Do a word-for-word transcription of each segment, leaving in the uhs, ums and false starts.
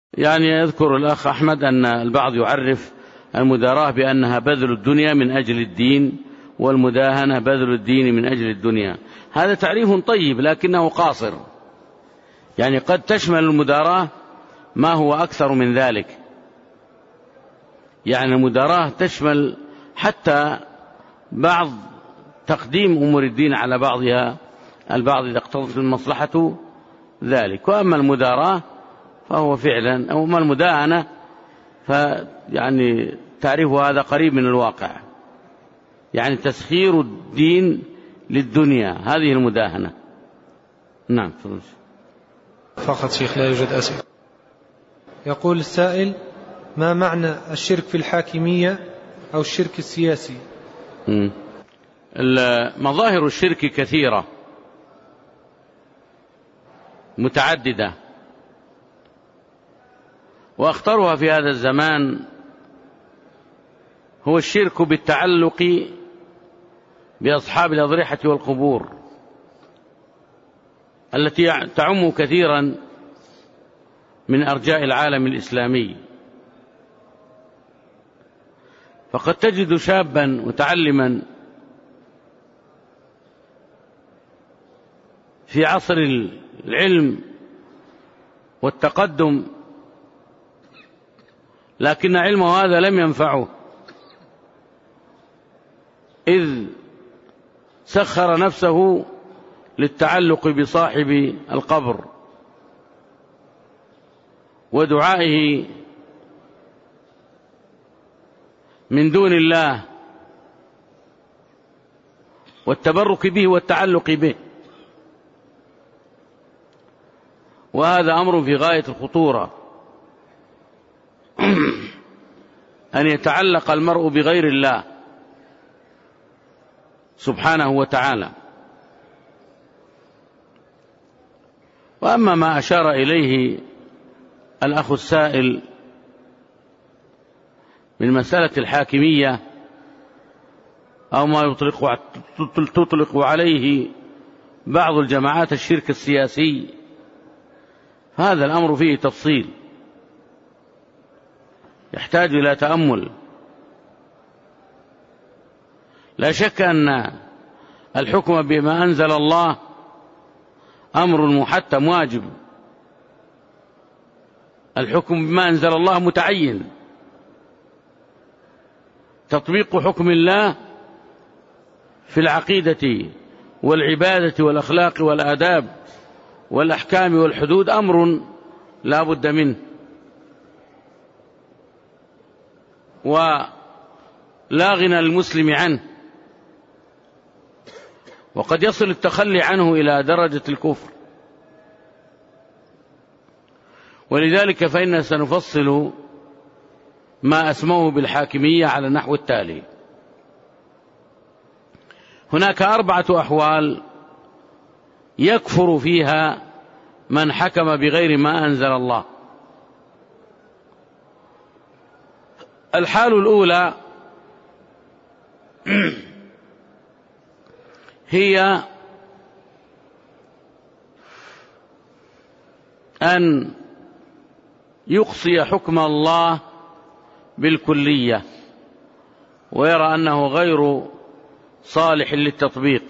يعني يذكر الأخ أحمد أن البعض يعرف المداراة بأنها بذل الدنيا من أجل الدين، والمداهنة بذل الدين من أجل الدنيا. هذا تعريف طيب لكنه قاصر، يعني قد تشمل المداراة ما هو أكثر من ذلك. يعني المداراة تشمل حتى بعض تقديم أمور الدين على بعضها البعض إذا اقتضت المصلحة ذلك. وأما المداراة فهو فعلا، أو ما المداهنة فيعني تعريف هذا قريب من الواقع، يعني تسخير الدين للدنيا، هذه المداهنة. نعم فضل. فقط شيخ لا يوجد أسئلة. يقول السائل: ما معنى الشرك في الحاكمية أو الشرك السياسي؟ مظاهر الشرك كثيرة متعددة، وأخطرها في هذا الزمان هو الشرك بالتعلق بأصحاب الأضرحة والقبور التي تعم كثيرا من أرجاء العالم الإسلامي. فقد تجد شابا متعلما في عصر العلم والتقدم، لكن علمه هذا لم ينفعه، إذ سخر نفسه للتعلق بصاحب القبر ودعائه من دون الله والتبرك به والتعلق به. وهذا أمر في غاية الخطورة، أن يتعلق المرء بغير الله سبحانه وتعالى. وأما ما أشار إليه الأخ السائل من مسألة الحاكمية أو ما يطلق, تطلق عليه بعض الجماعات الشرك السياسي، هذا الأمر فيه تفصيل يحتاج إلى تأمل. لا شك أن الحكم بما أنزل الله أمر محتم واجب، الحكم بما أنزل الله متعين، تطبيق حكم الله في العقيدة والعبادة والأخلاق والآداب والأحكام والحدود أمر لا بد منه، ولا غنى للمسلم عنه، وقد يصل التخلي عنه إلى درجة الكفر. ولذلك فإننا سنفصل ما أسموه بالحاكمية على النحو التالي: هناك أربعة أحوال يكفر فيها من حكم بغير ما أنزل الله. الحال الأولى هي أن يقصي حكم الله بالكلية ويرى أنه غير صالح للتطبيق،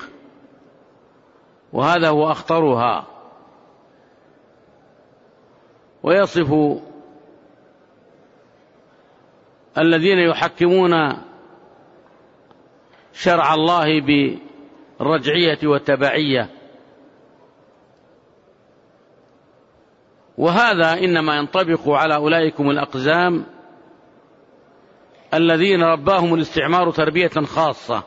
وهذا هو أخطرها. ويصف الذين يحكمون شرع الله بالرجعية والتبعية، وهذا إنما ينطبق على أولئكم الأقزام الذين رباهم الاستعمار تربية خاصة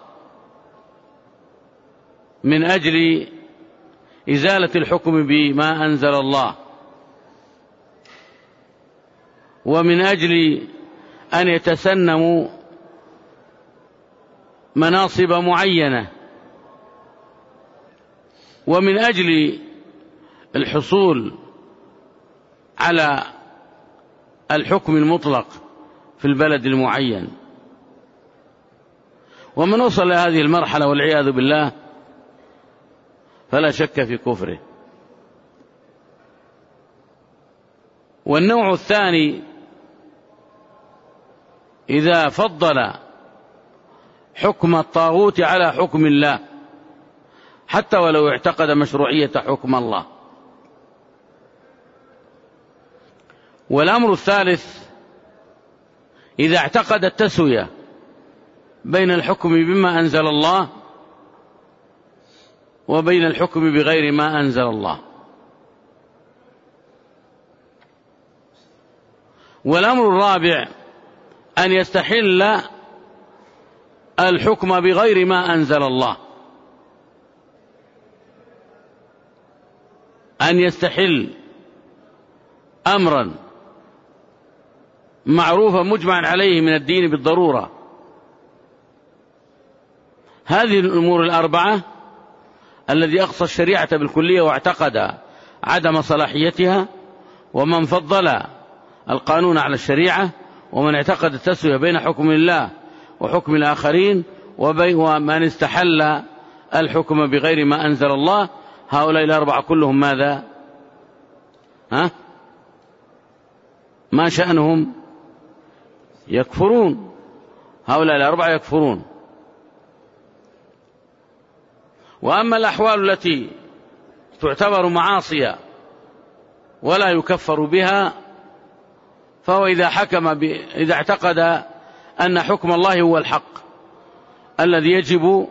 من أجل إزالة الحكم بما أنزل الله، ومن أجل أن يتسنموا مناصب معينة، ومن أجل الحصول على الحكم المطلق في البلد المعين. ومن وصل لهذه المرحلة والعياذ بالله فلا شك في كفره. والنوع الثاني إذا فضل حكم الطاغوت على حكم الله حتى ولو اعتقد مشروعية حكم الله. والأمر الثالث إذا اعتقد التسوية بين الحكم بما أنزل الله وبين الحكم بغير ما أنزل الله. والأمر الرابع أن يستحل الحكم بغير ما أنزل الله، أن يستحل أمرا معروفا مجمعا عليه من الدين بالضرورة. هذه الأمور الأربعة الذي أقصى الشريعة بالكلية واعتقد عدم صلاحيتها، ومن فضل القانون على الشريعة، ومن اعتقد التسوية بين حكم الله وحكم الآخرين، ومن استحل الحكم بغير ما أنزل الله، هؤلاء الأربعة كلهم ماذا؟ ها؟ ما شأنهم؟ يكفرون. هؤلاء الأربعة يكفرون. وأما الأحوال التي تعتبر معاصية ولا يكفر بها، فهو إذا حكم ب... إذا اعتقد أن حكم الله هو الحق الذي يجب،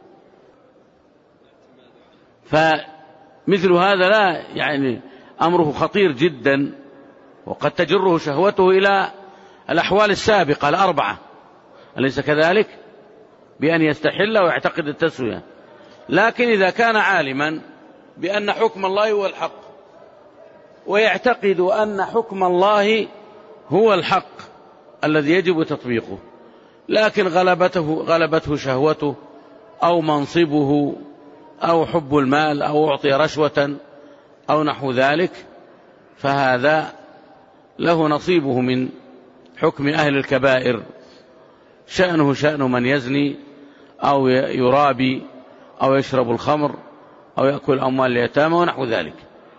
فمثل هذا لا يعني أمره خطير جدا، وقد تجره شهوته إلى الأحوال السابقة الأربعة، أليس كذلك؟ بأن يستحل ويعتقد التسوية. لكن إذا كان عالما بأن حكم الله هو الحق، ويعتقد أن حكم الله هو الحق الذي يجب تطبيقه، لكن غلبته غلبته شهوته أو منصبه أو حب المال أو أعطي رشوة أو نحو ذلك، فهذا له نصيبه من حكم أهل الكبائر، شأنه شأن من يزني أو يرابي أو يشرب الخمر أو يأكل أموال اليتامى ونحو ذلك.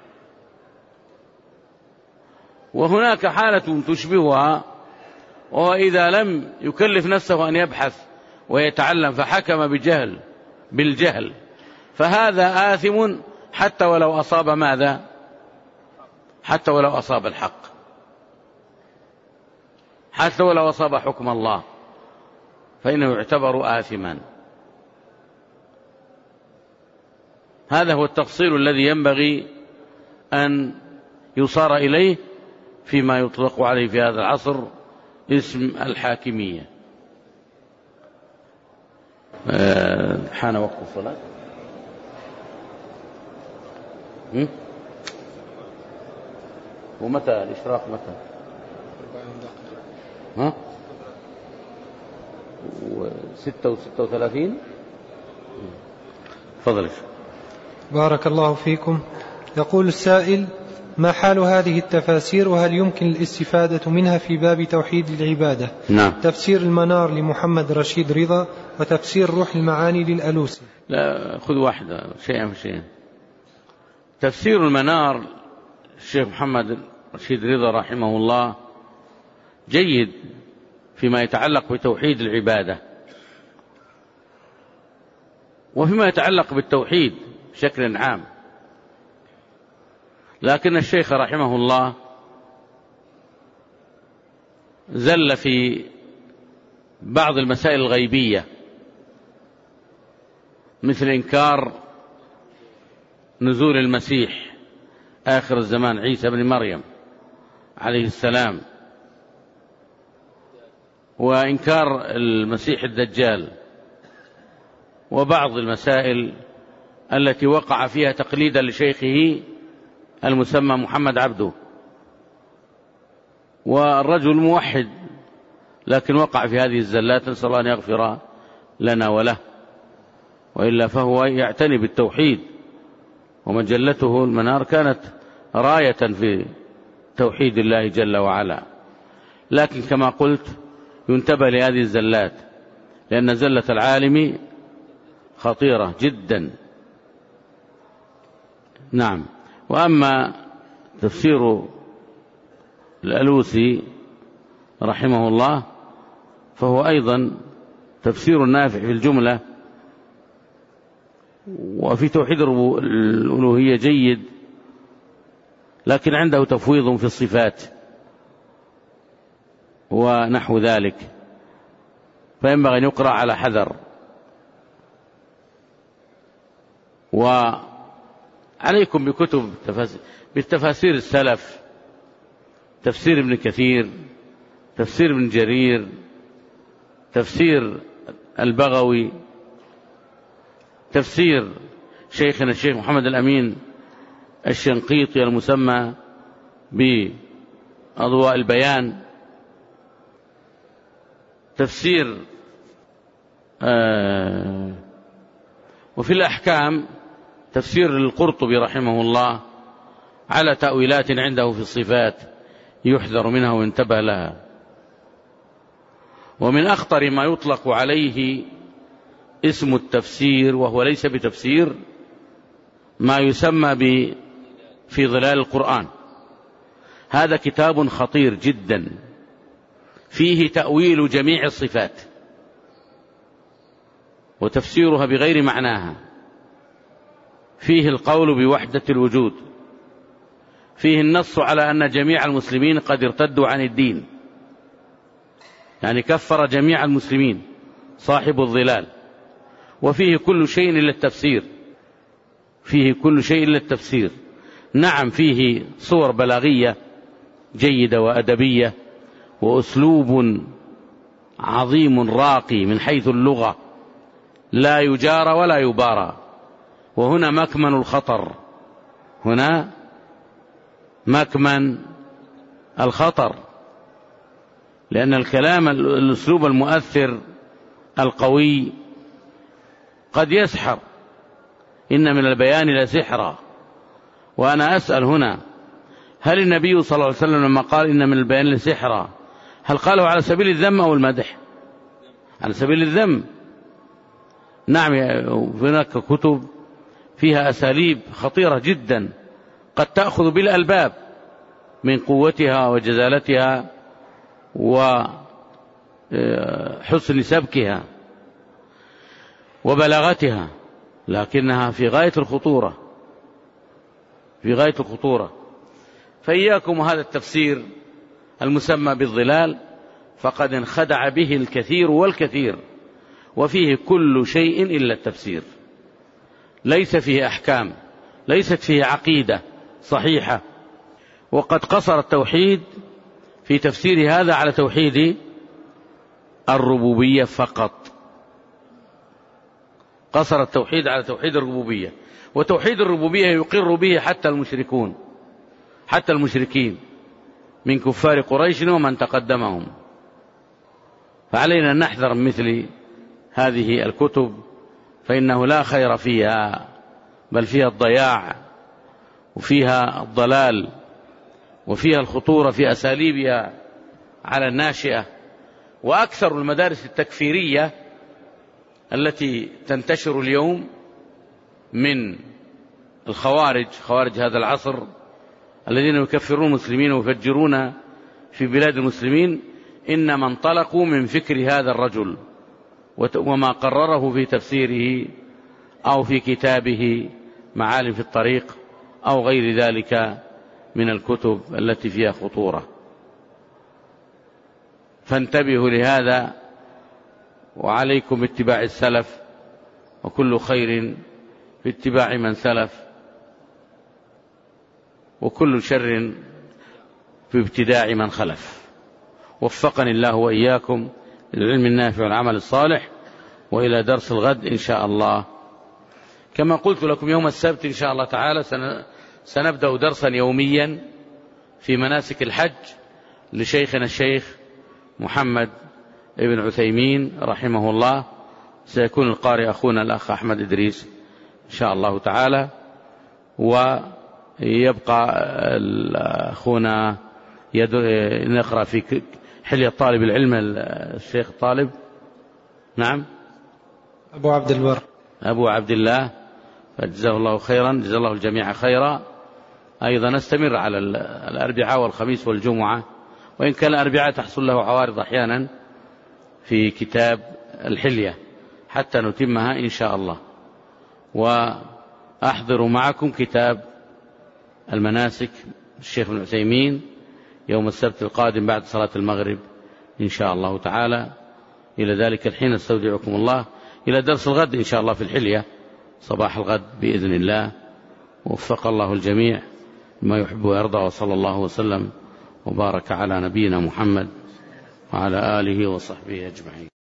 وهناك حالة تشبهها، وهو إذا لم يكلف نفسه أن يبحث ويتعلم فحكم بجهل بالجهل، فهذا آثم حتى ولو أصاب ماذا؟ حتى ولو أصاب الحق، حتى ولو أصاب حكم الله، فإنه يعتبر آثما. هذا هو التفصيل الذي ينبغي أن يصار إليه فيما يطلق عليه في هذا العصر اسم الحاكمية. حان وقت الصلاة. ومتى الإشراق؟ متى؟ ها؟ ستة وستة وثلاثين. فضلك. بارك الله فيكم. يقول السائل: ما حال هذه التفاسير، وهل يمكن الاستفادة منها في باب توحيد العبادة؟ نعم. تفسير المنار لمحمد رشيد رضا، وتفسير روح المعاني للألوسي. لا، خذ واحدة شيئا فشيئا. تفسير المنار الشيخ محمد رشيد رضا رحمه الله جيد فيما يتعلق بتوحيد العبادة، وفيما يتعلق بالتوحيد بشكل عام. لكن الشيخ رحمه الله زل في بعض المسائل الغيبية، مثل إنكار نزول المسيح آخر الزمان عيسى بن مريم عليه السلام، وإنكار المسيح الدجال، وبعض المسائل التي وقع فيها تقليدا لشيخه المسمى محمد عبده، والرجل موحد لكن وقع في هذه الزلات، نسأل الله أن يغفر لنا وله، وإلا فهو يعتني بالتوحيد، ومجلته المنار كانت راية في توحيد الله جل وعلا. لكن كما قلت ينتبه لهذه الزلات، لأن زلة العالم خطيرة جدا. نعم. وأما تفسير الألوسي رحمه الله، فهو أيضا تفسير نافع في الجملة، وفي توحيد الألوهية جيد، لكن عنده تفويض في الصفات ونحو ذلك، فينبغي أن يقرأ على حذر. وعليكم بكتب بالتفاسير السلف، تفسير ابن كثير، تفسير ابن جرير، تفسير البغوي، تفسير شيخنا الشيخ محمد الأمين الشنقيطي المسمى بأضواء البيان، تفسير آه وفي الأحكام تفسير القرطبي رحمه الله على تأويلات عنده في الصفات يحذر منها وينتبه لها. ومن أخطر ما يطلق عليه اسم التفسير وهو ليس بتفسير ما يسمى ب في ظلال القرآن. هذا كتاب خطير جدا فيه تأويل جميع الصفات وتفسيرها بغير معناها، فيه القول بوحدة الوجود، فيه النص على أن جميع المسلمين قد ارتدوا عن الدين، يعني كفر جميع المسلمين صاحب الظلال، وفيه كل شيء إلا التفسير، فيه كل شيء إلا التفسير. نعم فيه صور بلاغية جيدة وأدبية وأسلوب عظيم راقي من حيث اللغة لا يجارى ولا يبارى. وهنا مكمن الخطر، هنا مكمن الخطر، لأن الكلام الأسلوب المؤثر القوي قد يسحر، إن من البيان لسحرا. وأنا أسأل هنا، هل النبي صلى الله عليه وسلم لما قال إن من البيان لسحرا هل قاله على سبيل الذم أو المدح؟ على سبيل الذم. نعم هناك كتب فيها أساليب خطيرة جدا قد تأخذ بالألباب من قوتها وجزالتها وحسن سبكها وبلاغتها، لكنها في غاية الخطورة، في غاية الخطورة. فإياكم هذا التفسير المسمى بالظلال، فقد انخدع به الكثير والكثير، وفيه كل شيء إلا التفسير، ليس فيه أحكام، ليست فيه عقيدة صحيحة. وقد قصر التوحيد في تفسير هذا على توحيد الربوبية فقط، قصر التوحيد على توحيد الربوبية. وتوحيد الربوبية يقر به حتى المشركون، حتى المشركين من كفار قريش ومن تقدمهم. فعلينا أن نحذر من مثل هذه الكتب، فإنه لا خير فيها، بل فيها الضياع وفيها الضلال وفيها الخطورة في أساليبها على الناشئة. وأكثر المدارس التكفيرية التي تنتشر اليوم من الخوارج، خوارج هذا العصر الذين يكفرون المسلمين ويفجرون في بلاد المسلمين، إنما انطلقوا من فكر هذا الرجل وما قرره في تفسيره أو في كتابه معالم في الطريق أو غير ذلك من الكتب التي فيها خطورة. فانتبهوا لهذا، وعليكم باتباع السلف، وكل خير في اتباع من سلف، وكل شر في ابتداع من خلف. وفقني الله وإياكم للعلم النافع والعمل الصالح، وإلى درس الغد إن شاء الله. كما قلت لكم يوم السبت إن شاء الله تعالى سنبدأ درسا يوميا في مناسك الحج لشيخنا الشيخ محمد ابن عثيمين رحمه الله. سيكون القارئ أخونا الأخ أحمد إدريس إن شاء الله تعالى، ويبقى أخونا نقرأ في حلية طالب العلم الشيخ الطالب. نعم أبو عبد البر، أبو عبد الله، فجزاه الله خيرا، جزا الله الجميع خيرا. أيضا نستمر على الأربعاء والخميس والجمعة، وإن كان الأربعاء تحصل له عوارض أحيانا في كتاب الحلية حتى نتمها إن شاء الله. وأحضر معكم كتاب المناسك الشيخ ابن عثيمين يوم السبت القادم بعد صلاة المغرب إن شاء الله تعالى. إلى ذلك الحين استودعكم الله إلى درس الغد إن شاء الله في الحلية صباح الغد بإذن الله. ووفق الله الجميع ما يحب ويرضى، وصلى الله وسلم وبارك على نبينا محمد وعلى آله وصحبه أجمعين.